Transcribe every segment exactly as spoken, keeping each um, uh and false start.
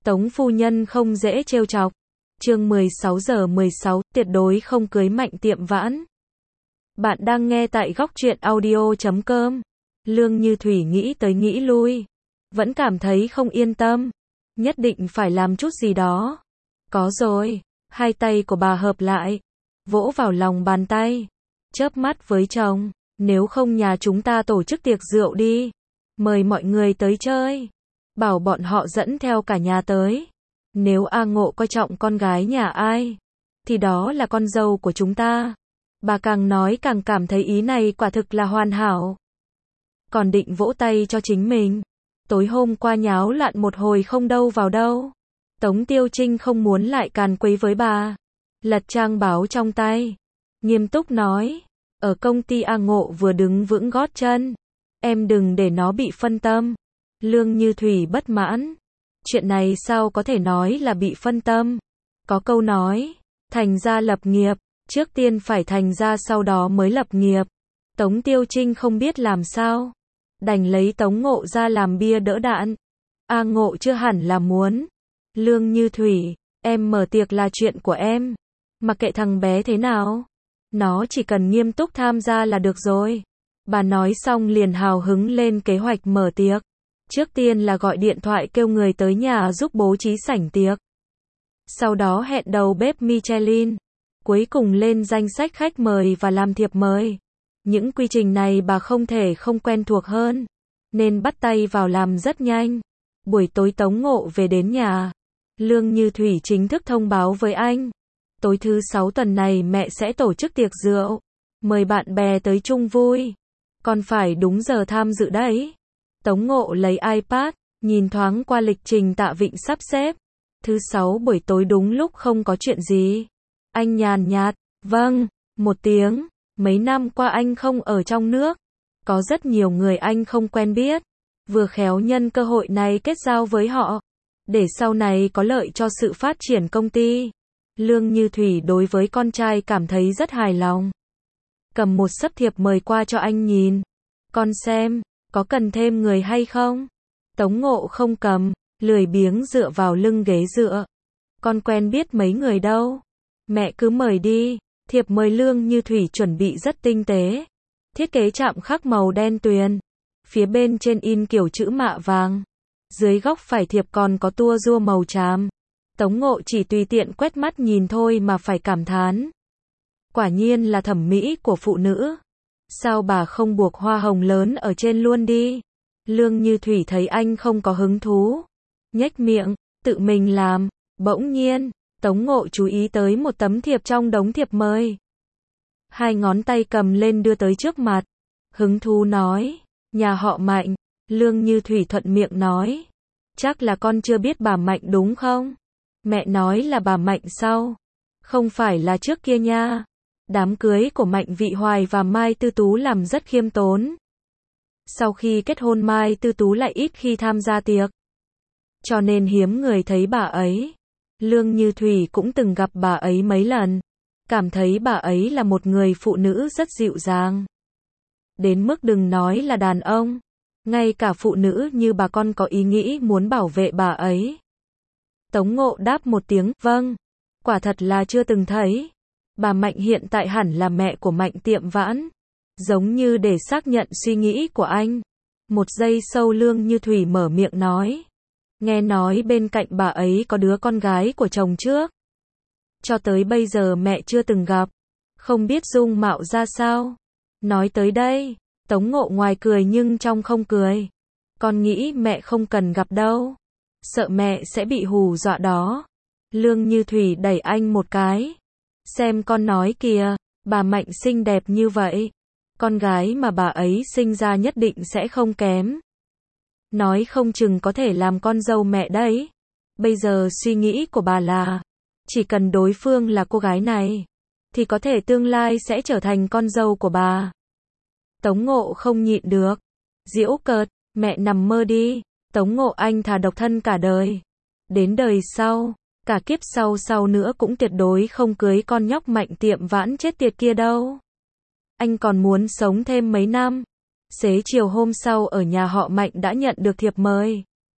Tống phu nhân không dễ trêu chọc. Chương mười sáu giờ mười sáu, tuyệt đối không cưới Mạnh Tiệm Vãn. Bạn đang nghe tại góc truyện audio chấm com. Lương Như Thủy nghĩ tới nghĩ lui, vẫn cảm thấy không yên tâm, nhất định phải làm chút gì đó. Có rồi, hai tay của bà hợp lại, vỗ vào lòng bàn tay, chớp mắt với chồng, nếu không nhà chúng ta tổ chức tiệc rượu đi, mời mọi người tới chơi, bảo bọn họ dẫn theo cả nhà tới. Nếu A Ngộ coi trọng con gái nhà ai, thì đó là con dâu của chúng ta. Bà càng nói càng cảm thấy ý này quả thực là hoàn hảo. Còn định vỗ tay cho chính mình. Tối hôm qua nháo loạn một hồi không đâu vào đâu. Tống Tiêu Trinh không muốn lại càn quấy với bà. Lật trang báo trong tay, nghiêm túc nói, ở công ty A Ngộ vừa đứng vững gót chân, em đừng để nó bị phân tâm. Lương Như Thủy bất mãn. Chuyện này sao có thể nói là bị phân tâm? Có câu nói, thành gia lập nghiệp, trước tiên phải thành gia sau đó mới lập nghiệp. Tống Tiêu Trinh không biết làm sao, đành lấy Tống Ngộ ra làm bia đỡ đạn. A Ngộ chưa hẳn là muốn. Lương Như Thủy, em mở tiệc là chuyện của em, mặc kệ thằng bé thế nào, nó chỉ cần nghiêm túc tham gia là được rồi. Bà nói xong liền hào hứng lên kế hoạch mở tiệc. Trước tiên là gọi điện thoại kêu người tới nhà giúp bố trí sảnh tiệc. Sau đó hẹn đầu bếp Michelin. Cuối cùng lên danh sách khách mời và làm thiệp mời. Những quy trình này bà không thể không quen thuộc hơn, nên bắt tay vào làm rất nhanh. Buổi tối Tống Ngộ về đến nhà. Lương Như Thủy chính thức thông báo với anh. Tối thứ sáu tuần này mẹ sẽ tổ chức tiệc rượu. Mời bạn bè tới chung vui. Còn phải đúng giờ tham dự đấy. Tống Ngộ lấy iPad, nhìn thoáng qua lịch trình Tạ Vịnh sắp xếp. Thứ sáu buổi tối đúng lúc không có chuyện gì. Anh nhàn nhạt, vâng, một tiếng. Mấy năm qua anh không ở trong nước. Có rất nhiều người anh không quen biết. Vừa khéo nhân cơ hội này kết giao với họ, để sau này có lợi cho sự phát triển công ty. Lương Như Thủy đối với con trai cảm thấy rất hài lòng. Cầm một sấp thiệp mời qua cho anh nhìn. Con xem, có cần thêm người hay không? Tống Ngộ không cầm, lười biếng dựa vào lưng ghế dựa. Con quen biết mấy người đâu. Mẹ cứ mời đi. Thiệp mời Lương Như Thủy chuẩn bị rất tinh tế. Thiết kế chạm khắc màu đen tuyền. Phía bên trên in kiểu chữ mạ vàng. Dưới góc phải thiệp còn có tua rua màu tràm. Tống Ngộ chỉ tùy tiện quét mắt nhìn thôi mà phải cảm thán. Quả nhiên là thẩm mỹ của phụ nữ. Sao bà không buộc hoa hồng lớn ở trên luôn đi? Lương Như Thủy thấy anh không có hứng thú, nhếch miệng, tự mình làm. Bỗng nhiên, Tống Ngộ chú ý tới một tấm thiệp trong đống thiệp mời. Hai ngón tay cầm lên đưa tới trước mặt. Hứng thú nói, nhà họ Mạnh. Lương Như Thủy thuận miệng nói, chắc là con chưa biết bà Mạnh đúng không? Mẹ nói là bà Mạnh sau, không phải là trước kia nha. Đám cưới của Mạnh Vị Hoài và Mai Tư Tú làm rất khiêm tốn. Sau khi kết hôn Mai Tư Tú lại ít khi tham gia tiệc, cho nên hiếm người thấy bà ấy. Lương Như Thủy cũng từng gặp bà ấy mấy lần, cảm thấy bà ấy là một người phụ nữ rất dịu dàng. Đến mức đừng nói là đàn ông, ngay cả phụ nữ như bà con có ý nghĩ muốn bảo vệ bà ấy. Tống Ngộ đáp một tiếng, vâng, quả thật là chưa từng thấy. Bà Mạnh hiện tại hẳn là mẹ của Mạnh Tiệm Vãn. Giống như để xác nhận suy nghĩ của anh. Một giây sau Lương Như Thủy mở miệng nói. Nghe nói bên cạnh bà ấy có đứa con gái của chồng trước. Cho tới bây giờ mẹ chưa từng gặp. Không biết dung mạo ra sao. Nói tới đây, Tống Ngộ ngoài cười nhưng trong không cười. Con nghĩ mẹ không cần gặp đâu. Sợ mẹ sẽ bị hù dọa đó. Lương Như Thủy đẩy anh một cái. Xem con nói kìa, bà Mạnh xinh đẹp như vậy. Con gái mà bà ấy sinh ra nhất định sẽ không kém. Nói không chừng có thể làm con dâu mẹ đấy. Bây giờ suy nghĩ của bà là, chỉ cần đối phương là cô gái này, thì có thể tương lai sẽ trở thành con dâu của bà. Tống Ngộ không nhịn được. Giễu cợt, mẹ nằm mơ đi. Tống Ngộ anh thà độc thân cả đời. Đến đời sau, cả kiếp sau sau nữa cũng tuyệt đối không cưới con nhóc Mạnh Tiệm Vãn chết tiệt kia đâu. Anh còn muốn sống thêm mấy năm. Xế chiều hôm sau ở nhà họ Mạnh đã nhận được thiệp mời.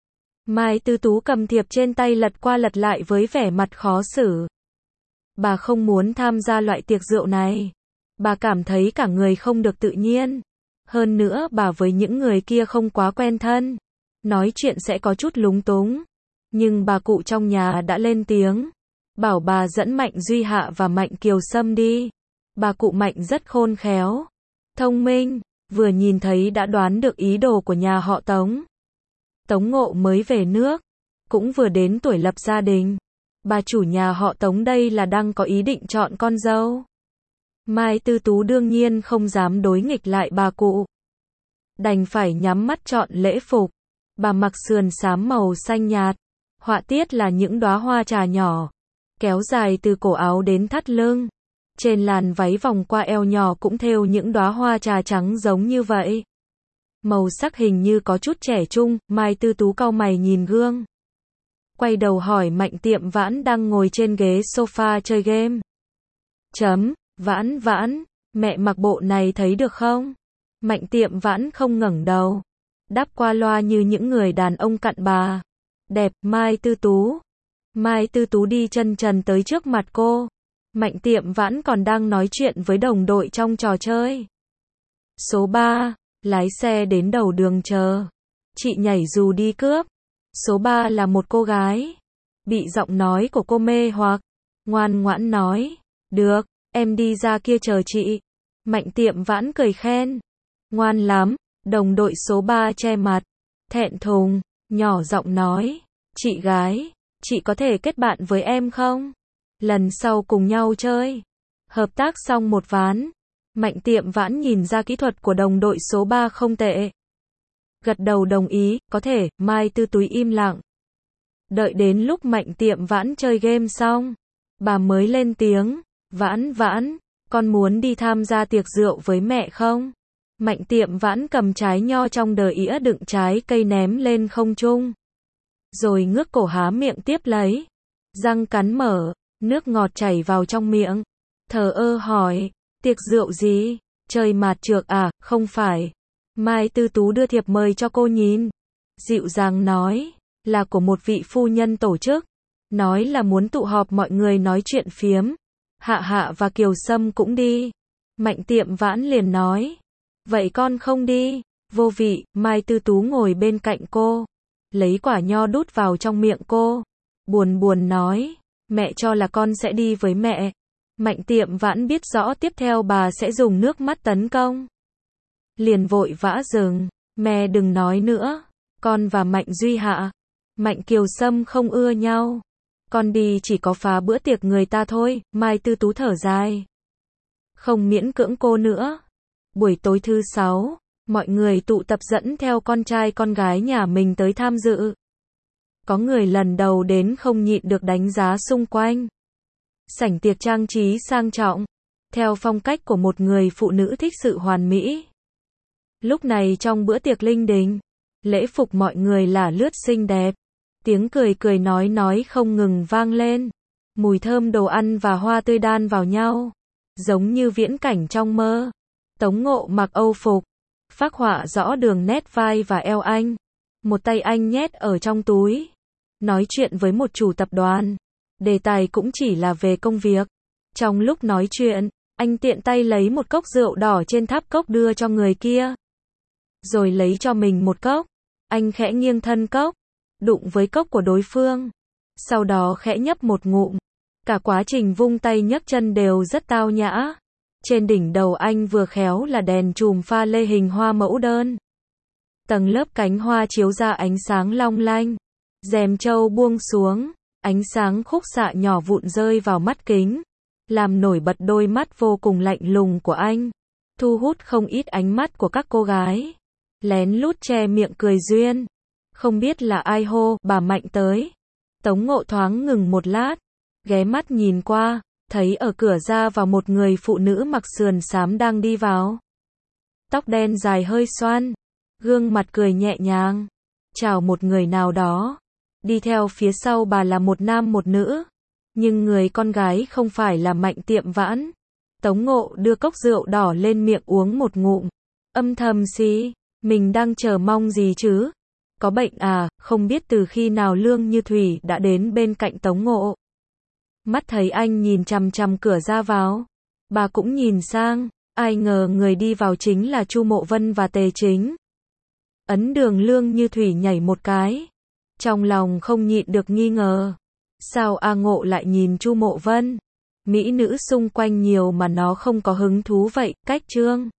Mai Tư Tú cầm thiệp trên tay lật qua lật lại với vẻ mặt khó xử. Bà không muốn tham gia loại tiệc rượu này. Bà cảm thấy cả người không được tự nhiên. Hơn nữa bà với những người kia không quá quen thân. Nói chuyện sẽ có chút lúng túng. Nhưng bà cụ trong nhà đã lên tiếng. Bảo bà dẫn Mạnh Duy Hạ và Mạnh Kiều Sâm đi. Bà cụ Mạnh rất khôn khéo. Thông minh. Vừa nhìn thấy đã đoán được ý đồ của nhà họ Tống. Tống Ngộ mới về nước. Cũng vừa đến tuổi lập gia đình. Bà chủ nhà họ Tống đây là đang có ý định chọn con dâu. Mai Tư Tú đương nhiên không dám đối nghịch lại bà cụ. Đành phải nhắm mắt chọn lễ phục. Bà mặc sườn xám màu xanh nhạt. Họa tiết là những đóa hoa trà nhỏ. Kéo dài từ cổ áo đến thắt lưng. Trên làn váy vòng qua eo nhỏ cũng thêu những đóa hoa trà trắng giống như vậy. Màu sắc hình như có chút trẻ trung. Mai Tư Tú cau mày nhìn gương. Quay đầu hỏi Mạnh Tiệm Vãn đang ngồi trên ghế sofa chơi game. Chấm, Vãn Vãn, mẹ mặc bộ này thấy được không? Mạnh Tiệm Vãn không ngẩng đầu. Đáp qua loa như những người đàn ông cặn bà. Đẹp, Mai Tư Tú. Mai Tư Tú đi chân trần tới trước mặt cô. Mạnh Tiệm Vãn còn đang nói chuyện với đồng đội trong trò chơi. Số ba, lái xe đến đầu đường chờ. Chị nhảy dù đi cướp. Số ba là một cô gái. Bị giọng nói của cô mê hoặc. Ngoan ngoãn nói. Được, em đi ra kia chờ chị. Mạnh Tiệm Vãn cười khen. Ngoan lắm. Đồng đội số ba che mặt. Thẹn thùng. Nhỏ giọng nói. Chị gái, chị có thể kết bạn với em không? Lần sau cùng nhau chơi. Hợp tác xong một ván. Mạnh Tiệm Vãn nhìn ra kỹ thuật của đồng đội số ba không tệ. Gật đầu đồng ý, có thể. Mai Tư Tú im lặng. Đợi đến lúc Mạnh Tiệm Vãn chơi game xong, bà mới lên tiếng. Vãn Vãn, con muốn đi tham gia tiệc rượu với mẹ không? Mạnh Tiệm Vãn cầm trái nho trong đờ ĩa đựng trái cây ném lên không trung. Rồi ngước cổ há miệng tiếp lấy. Răng cắn mở, nước ngọt chảy vào trong miệng. Thờ ơ hỏi, tiệc rượu gì? Chơi mạt trược à? Không phải. Mai Tư Tú đưa thiệp mời cho cô nhìn. Dịu dàng nói, là của một vị phu nhân tổ chức. Nói là muốn tụ họp mọi người nói chuyện phiếm. Hạ Hạ và Kiều Sâm cũng đi. Mạnh Tiệm Vãn liền nói. Vậy con không đi. Vô vị. Mai Tư Tú ngồi bên cạnh cô. Lấy quả nho đút vào trong miệng cô. Buồn buồn nói. Mẹ cho là con sẽ đi với mẹ. Mạnh Tiệm Vãn biết rõ tiếp theo bà sẽ dùng nước mắt tấn công. Liền vội vã dừng. Mẹ đừng nói nữa. Con và Mạnh Duy Hạ, Mạnh Kiều Sâm không ưa nhau. Con đi chỉ có phá bữa tiệc người ta thôi. Mai Tư Tú thở dài. Không miễn cưỡng cô nữa. Buổi tối thứ sáu, mọi người tụ tập dẫn theo con trai con gái nhà mình tới tham dự. Có người lần đầu đến không nhịn được đánh giá xung quanh. Sảnh tiệc trang trí sang trọng, theo phong cách của một người phụ nữ thích sự hoàn mỹ. Lúc này trong bữa tiệc linh đình, lễ phục mọi người là lướt xinh đẹp. Tiếng cười cười nói nói không ngừng vang lên. Mùi thơm đồ ăn và hoa tươi đan vào nhau. Giống như viễn cảnh trong mơ. Tống Ngộ mặc âu phục. Phác họa rõ đường nét vai và eo anh. Một tay anh nhét ở trong túi. Nói chuyện với một chủ tập đoàn. Đề tài cũng chỉ là về công việc. Trong lúc nói chuyện, anh tiện tay lấy một cốc rượu đỏ trên tháp cốc đưa cho người kia. Rồi lấy cho mình một cốc. Anh khẽ nghiêng thân cốc, đụng với cốc của đối phương. Sau đó khẽ nhấp một ngụm. Cả quá trình vung tay nhấc chân đều rất tao nhã. Trên đỉnh đầu anh vừa khéo là đèn chùm pha lê hình hoa mẫu đơn. Tầng lớp cánh hoa chiếu ra ánh sáng long lanh. Rèm trâu buông xuống, ánh sáng khúc xạ nhỏ vụn rơi vào mắt kính, làm nổi bật đôi mắt vô cùng lạnh lùng của anh, thu hút không ít ánh mắt của các cô gái. Lén lút che miệng cười duyên. Không biết là ai hô, bà Mạnh tới. Tống Ngộ thoáng ngừng một lát, ghé mắt nhìn qua, thấy ở cửa ra vào một người phụ nữ mặc sườn xám đang đi vào. Tóc đen dài hơi xoăn, gương mặt cười nhẹ nhàng, chào một người nào đó. Đi theo phía sau bà là một nam một nữ, nhưng người con gái không phải là Mạnh Tiệm Vãn. Tống Ngộ đưa cốc rượu đỏ lên miệng uống một ngụm, âm thầm xí, mình đang chờ mong gì chứ? có bệnh à, không biết từ khi nào Lương Như Thủy đã đến bên cạnh Tống Ngộ. Mắt thấy anh nhìn chằm chằm cửa ra vào, bà cũng nhìn sang, ai ngờ người đi vào chính là Chu Mộ Vân và Tề Chính. Ấn Đường Lương Như Thủy nhảy một cái, trong lòng không nhịn được nghi ngờ, sao A Ngộ lại nhìn Chu Mộ Vân? Mỹ nữ xung quanh nhiều mà nó không có hứng thú vậy, cách Trương